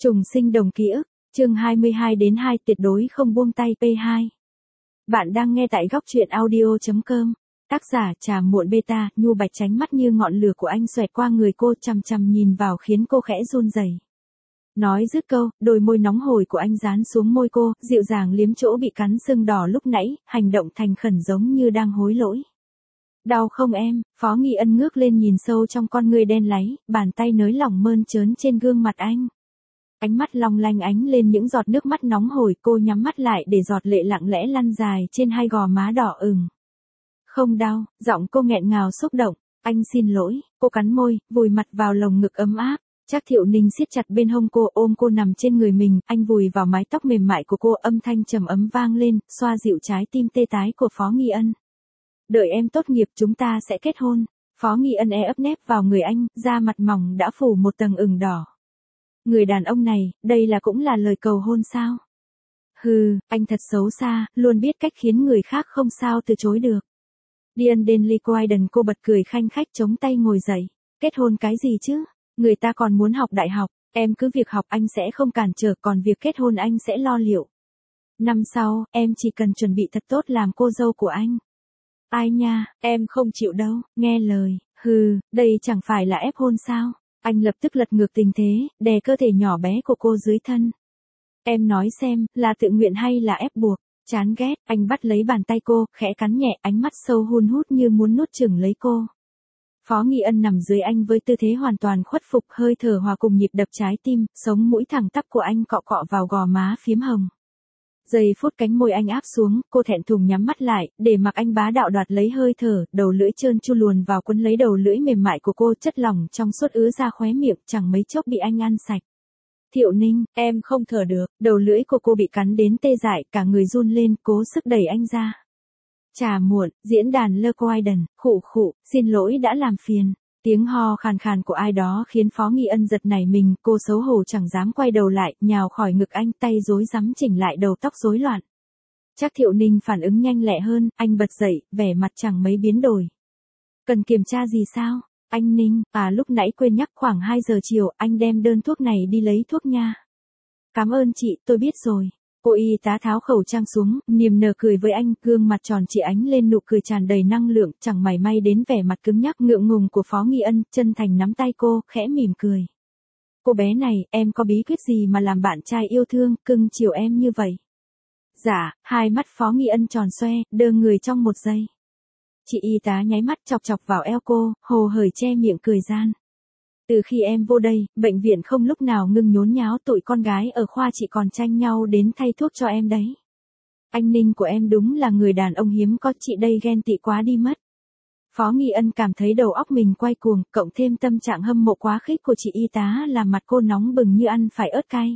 Trùng sinh đồng ký ức, chương 22 đến 2 tuyệt đối không buông tay P2. Bạn đang nghe tại góc truyện audio.com. Tác giả Trà Muộn Beta, Nhu Bạch tránh mắt như ngọn lửa của anh xoẹt qua người cô chằm chằm nhìn vào khiến cô khẽ run rẩy. Nói dứt câu, đôi môi nóng hổi của anh dán xuống môi cô, dịu dàng liếm chỗ bị cắn sưng đỏ lúc nãy, hành động thành khẩn giống như đang hối lỗi. Đau không em? Phó Nghi Ân ngước lên nhìn sâu trong con ngươi đen láy, bàn tay nới lỏng mơn trớn trên gương mặt anh. Ánh mắt long lanh ánh lên những giọt nước mắt nóng hổi, cô nhắm mắt lại để giọt lệ lặng lẽ lăn dài trên hai gò má đỏ ửng. Không đau, giọng cô nghẹn ngào xúc động, anh xin lỗi, cô cắn môi, vùi mặt vào lồng ngực ấm áp. Trác Thiệu Ninh siết chặt bên hông cô, ôm cô nằm trên người mình, anh vùi vào mái tóc mềm mại của cô, âm thanh trầm ấm vang lên, xoa dịu trái tim tê tái của Phó Nghi Ân. Đợi em tốt nghiệp chúng ta sẽ kết hôn. Phó Nghi Ân ấp nép vào người anh, da mặt mỏng đã phủ một tầng ửng đỏ. Người đàn ông này, đây cũng là lời cầu hôn sao? Hừ, anh thật xấu xa, luôn biết cách khiến người khác không sao từ chối được. Điên Denley Quaiden, cô bật cười khanh khách chống tay ngồi dậy. Kết hôn cái gì chứ? Người ta còn muốn học đại học, em cứ việc học anh sẽ không cản trở, còn việc kết hôn anh sẽ lo liệu. Năm sau, em chỉ cần chuẩn bị thật tốt làm cô dâu của anh. Ai nha, em không chịu đâu, nghe lời, hừ, đây chẳng phải là ép hôn sao? Anh lập tức lật ngược tình thế, đè cơ thể nhỏ bé của cô dưới thân. Em nói xem, là tự nguyện hay là ép buộc? Chán ghét, anh bắt lấy bàn tay cô, khẽ cắn nhẹ, ánh mắt sâu hun hút như muốn nuốt chửng lấy cô. Phó Nghi Ân nằm dưới anh với tư thế hoàn toàn khuất phục, hơi thở hòa cùng nhịp đập trái tim, sống mũi thẳng tắp của anh cọ cọ vào gò má phím hồng. Giây phút cánh môi anh áp xuống, cô thẹn thùng nhắm mắt lại, để mặc anh bá đạo đoạt lấy hơi thở, đầu lưỡi trơn tru luồn vào quấn lấy đầu lưỡi mềm mại của cô, chất lỏng trong suốt ứa ra khóe miệng, chẳng mấy chốc bị anh ăn sạch. Thiệu Ninh, em không thở được, đầu lưỡi của cô bị cắn đến tê dại, cả người run lên, cố sức đẩy anh ra. Trà Muộn, diễn đàn Lơ Quaiden, khụ khụ, xin lỗi đã làm phiền. Tiếng ho khàn khàn của ai đó khiến Phó Nghi Ân giật nảy mình, cô xấu hổ chẳng dám quay đầu lại, nhào khỏi ngực anh, tay rối rắm chỉnh lại đầu tóc rối loạn. Trác Thiệu Ninh phản ứng nhanh lẹ hơn, anh bật dậy, vẻ mặt chẳng mấy biến đổi. Cần kiểm tra gì sao? Anh Ninh, lúc nãy quên nhắc, khoảng 2 giờ chiều, anh đem đơn thuốc này đi lấy thuốc nha. Cảm ơn chị, tôi biết rồi. Cô y tá tháo khẩu trang xuống, niềm nở cười với anh, gương mặt tròn trịa ánh lên nụ cười tràn đầy năng lượng, chẳng mảy may đến vẻ mặt cứng nhắc ngượng ngùng của Phó Nghi Ân, chân thành nắm tay cô, khẽ mỉm cười. Cô bé này, em có bí quyết gì mà làm bạn trai yêu thương, cưng chiều em như vậy? Dạ, hai mắt Phó Nghi Ân tròn xoe, đơ người trong một giây. Chị y tá nháy mắt chọc chọc vào eo cô, hồ hởi che miệng cười gian. Từ khi em vô đây, bệnh viện không lúc nào ngưng nhốn nháo, tụi con gái ở khoa chị còn tranh nhau đến thay thuốc cho em đấy. Anh Ninh của em đúng là người đàn ông hiếm có, chị đây ghen tị quá đi mất. Phó Nghi Ân cảm thấy đầu óc mình quay cuồng, cộng thêm tâm trạng hâm mộ quá khích của chị y tá làm mặt cô nóng bừng như ăn phải ớt cay.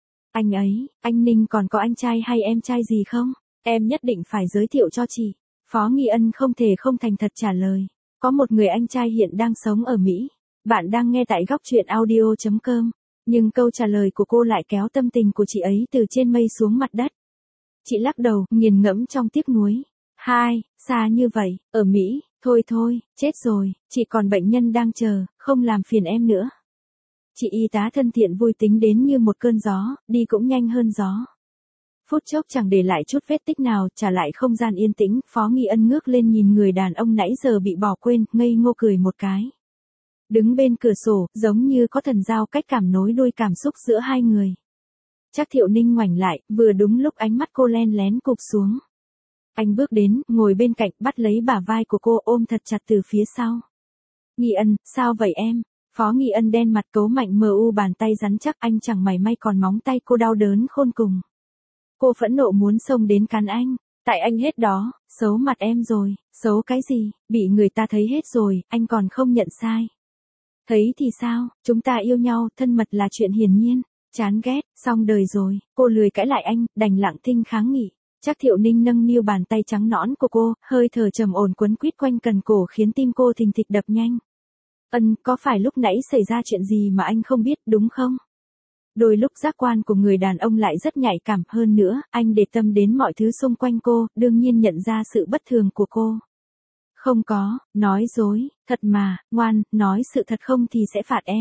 Anh Ninh còn có anh trai hay em trai gì không? Em nhất định phải giới thiệu cho chị. Phó Nghi Ân không thể không thành thật trả lời. Có một người anh trai hiện đang sống ở Mỹ. Bạn đang nghe tại góc truyện audio.com. Nhưng câu trả lời của cô lại kéo tâm tình của chị ấy từ trên mây xuống mặt đất. Chị lắc đầu, nghiền ngẫm trong tiếc nuối. Xa như vậy, ở Mỹ, thôi, chết rồi, chị còn bệnh nhân đang chờ, không làm phiền em nữa. Chị y tá thân thiện vui tính đến như một cơn gió, đi cũng nhanh hơn gió. Phút chốc chẳng để lại chút vết tích nào, trả lại không gian yên tĩnh, Phó Nghi Ân ngước lên nhìn người đàn ông nãy giờ bị bỏ quên, ngây ngô cười một cái. Đứng bên cửa sổ, giống như có thần giao cách cảm nối đuôi cảm xúc giữa hai người. Trác Thiệu Ninh ngoảnh lại, vừa đúng lúc ánh mắt cô len lén cụp xuống. Anh bước đến, ngồi bên cạnh, bắt lấy bả vai của cô, ôm thật chặt từ phía sau. Nghi Ân, sao vậy em? Phó Nghi Ân đen mặt cấu mạnh bàn tay rắn chắc, anh chẳng mảy may còn móng tay cô đau đớn khôn cùng. Cô phẫn nộ muốn xông đến cắn anh. Tại anh hết đó, xấu mặt em rồi. Xấu cái gì, bị người ta thấy hết rồi, anh còn không nhận sai. Thấy thì sao, chúng ta yêu nhau, thân mật là chuyện hiển nhiên. Chán ghét, xong đời rồi, cô lười cãi lại anh, đành lặng thinh kháng nghị. Trác Thiệu Ninh nâng niu bàn tay trắng nõn của cô, hơi thở trầm ổn quấn quýt quanh cần cổ khiến tim cô thình thịch đập nhanh. Có phải lúc nãy xảy ra chuyện gì mà anh không biết, đúng không? Đôi lúc giác quan của người đàn ông lại rất nhạy cảm, hơn nữa, anh để tâm đến mọi thứ xung quanh cô, đương nhiên nhận ra sự bất thường của cô. Không có, nói dối, thật mà, ngoan, nói sự thật không thì sẽ phạt em.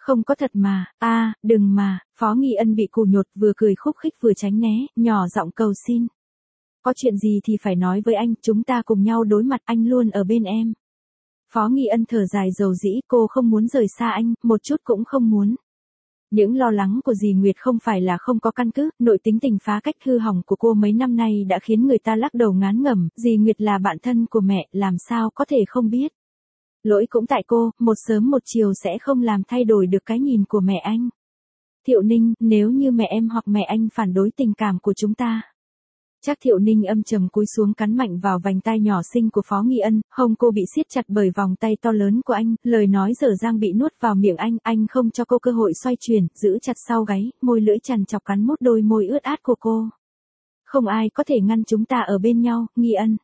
Không có thật mà, đừng mà, Phó Nghi Ân bị cù nhột vừa cười khúc khích vừa tránh né, nhỏ giọng cầu xin. Có chuyện gì thì phải nói với anh, chúng ta cùng nhau đối mặt, anh luôn ở bên em. Phó Nghi Ân thở dài dầu dĩ, cô không muốn rời xa anh, một chút cũng không muốn. Những lo lắng của dì Nguyệt không phải là không có căn cứ, nội tính tình phá cách hư hỏng của cô mấy năm nay đã khiến người ta lắc đầu ngán ngẩm, dì Nguyệt là bạn thân của mẹ, làm sao có thể không biết. Lỗi cũng tại cô, một sớm một chiều sẽ không làm thay đổi được cái nhìn của mẹ anh. Thiệu Ninh, nếu như mẹ em hoặc mẹ anh phản đối tình cảm của chúng ta. Chắc Thiệu Ninh âm trầm cúi xuống cắn mạnh vào vành tai nhỏ xinh của Phó Nghi Ân, hông cô bị siết chặt bởi vòng tay to lớn của anh, lời nói dở dang bị nuốt vào miệng anh không cho cô cơ hội xoay chuyển, giữ chặt sau gáy, môi lưỡi chằn chọc cắn mút đôi môi ướt át của cô. Không ai có thể ngăn chúng ta ở bên nhau, Nghi Ân.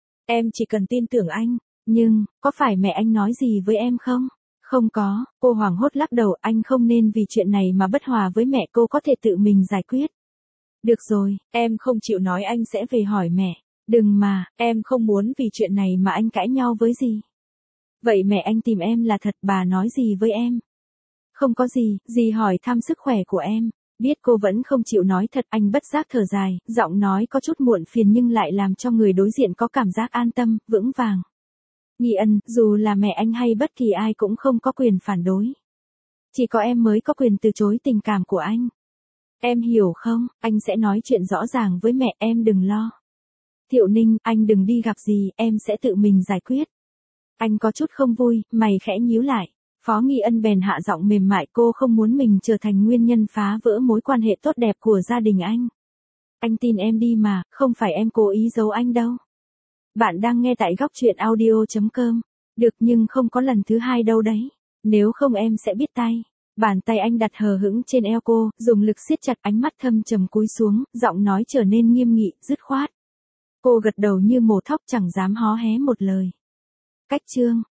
Em chỉ cần tin tưởng anh, nhưng, có phải mẹ anh nói gì với em không? Không có, cô hoảng hốt lắc đầu, anh không nên vì chuyện này mà bất hòa với mẹ, cô có thể tự mình giải quyết. Được rồi, em không chịu nói anh sẽ về hỏi mẹ. Đừng mà, em không muốn vì chuyện này mà anh cãi nhau với dì. Vậy mẹ anh tìm em là thật, bà nói gì với em? Không có gì, dì hỏi thăm sức khỏe của em. Biết cô vẫn không chịu nói thật, anh bất giác thở dài, giọng nói có chút muộn phiền nhưng lại làm cho người đối diện có cảm giác an tâm, vững vàng. Nghi Ân, dù là mẹ anh hay bất kỳ ai cũng không có quyền phản đối. Chỉ có em mới có quyền từ chối tình cảm của anh. Em hiểu không, anh sẽ nói chuyện rõ ràng với mẹ, em đừng lo. Thiệu Ninh, anh đừng đi gặp gì, em sẽ tự mình giải quyết. Anh có chút không vui, mày khẽ nhíu lại. Phó Nghi Ân bèn hạ giọng mềm mại, cô không muốn mình trở thành nguyên nhân phá vỡ mối quan hệ tốt đẹp của gia đình anh. Anh tin em đi mà, không phải em cố ý giấu anh đâu. Bạn đang nghe tại góc truyện audio.com. Được nhưng không có lần thứ hai đâu đấy. Nếu không em sẽ biết tay. Bàn tay anh đặt hờ hững trên eo cô, dùng lực siết chặt, ánh mắt thâm trầm cúi xuống, giọng nói trở nên nghiêm nghị, dứt khoát. Cô gật đầu như mổ thóc chẳng dám hó hé một lời. Cách chương